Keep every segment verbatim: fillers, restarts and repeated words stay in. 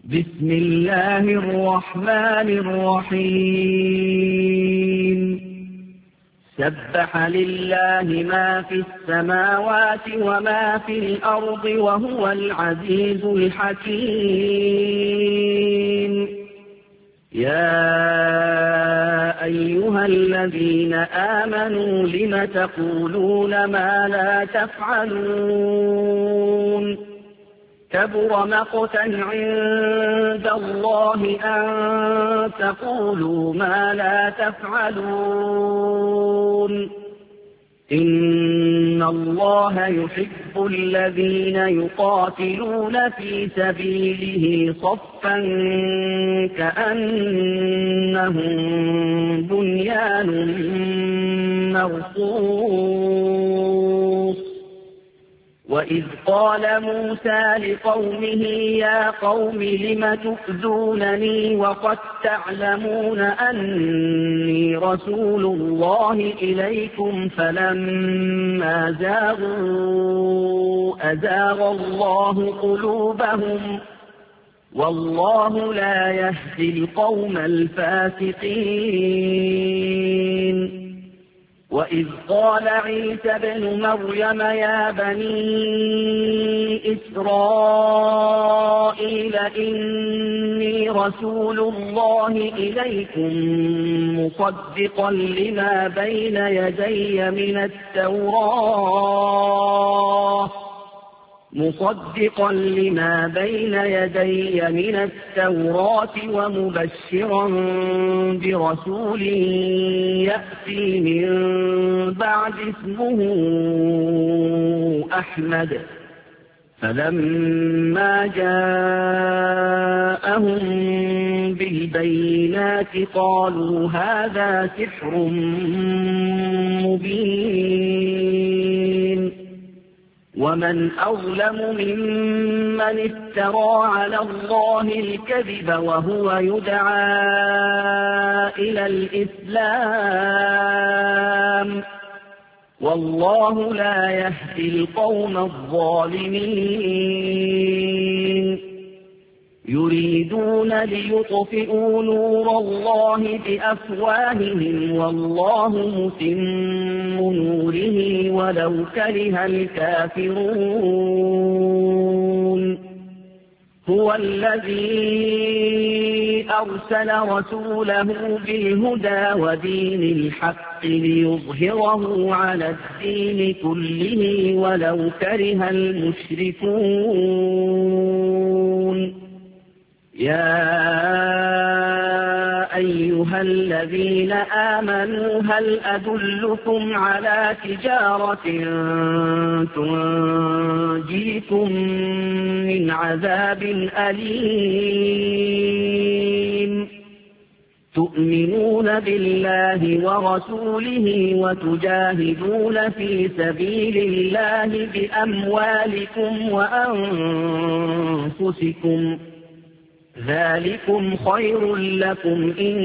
بسم الله الرحمن الرحيم سبح لله ما في السماوات وما في الأرض وهو العزيز الحكيم يا أيها الذين آمنوا لم تقولون ما لا تفعلون كبر مقتا عند الله أن تقولوا ما لا تفعلون إن الله يحب الذين يقاتلون في سبيله صفا كأنهم بنيان مرصوص وإذ قال موسى لقومه يا قوم لم تؤذونني وقد تعلمون أني رسول الله إليكم فلما زاغوا أزاغ الله قلوبهم والله لا يهدي القوم الفاسقين وإذ قال عيسى ابن مريم يا بني إسرائيل إني رسول الله إليكم مصدقا لما بين يدي من التوراة مصدقا لما بين يدي من التوراة ومبشرا برسول يأتي من بعد اسمه أحمد فلما جاءهم بالبينات قالوا هذا سحر مبين ومن أظلم ممن افترى على الله الكذب وهو يدعى إلى الإسلام والله لا يهدي القوم الظالمين يريدون ليطفئوا نور الله بأفواههم والله متم نوره ولو كره الكافرون هو الذي أرسل رسوله بالهدى ودين الحق ليظهره على الدين كله ولو كره المشركون يا أيها الذين آمنوا هل أدلكم على تجارة تنجيكم من عذاب أليم تؤمنون بالله ورسوله وتجاهدون في سبيل الله بأموالكم وأنفسكم ذلكم خير لكم إن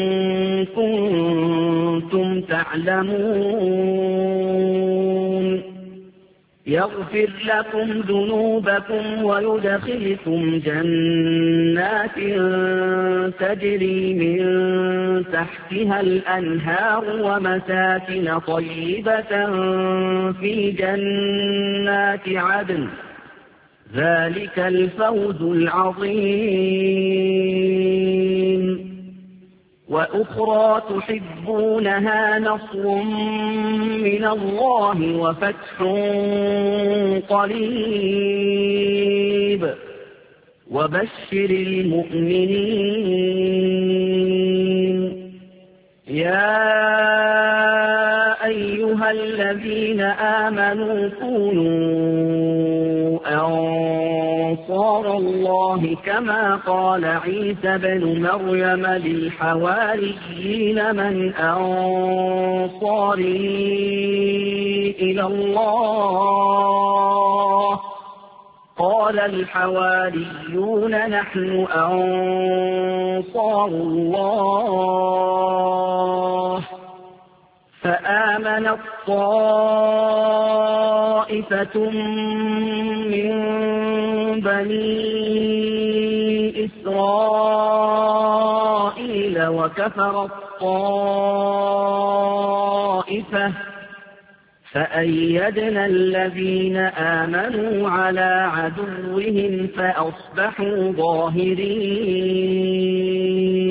كنتم تعلمون يغفر لكم ذنوبكم ويدخلكم جنات تجري من تحتها الأنهار ومساكن طيبة في جنات عدن ذلك الفوز العظيم وأخرى تحبونها نصر من الله وفتح قريب وبشر المؤمنين يا أيها الذين آمنوا كونوا أنصار الله كما قال عيسى بن مريم للحواريين من أنصاري إلى الله قال الحواريون نحن أنصار الله فآمنت طائفة من بني إسرائيل وكفر الطائفة فأيدنا الذين آمنوا على عدوهم فأصبحوا ظاهرين.